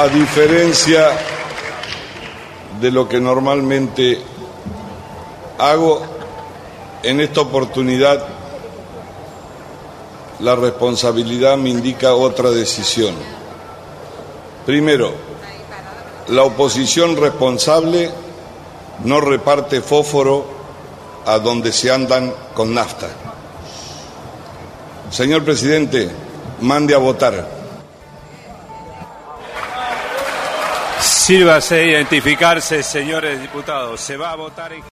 A diferencia de lo que normalmente hago, en esta oportunidad la responsabilidad me indica otra decisión. Primero, la oposición responsable no reparte fósforo a donde se andan con nafta. Señor presidente, mande a votar. Sírvase identificarse, señores diputados. Se va a votar en...